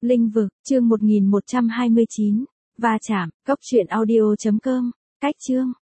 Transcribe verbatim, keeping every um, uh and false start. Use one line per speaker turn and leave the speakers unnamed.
Linh vực, chương một nghìn một trăm hai mươi chín. Va chạm, cốc truyện audio chấm com. Cách chương.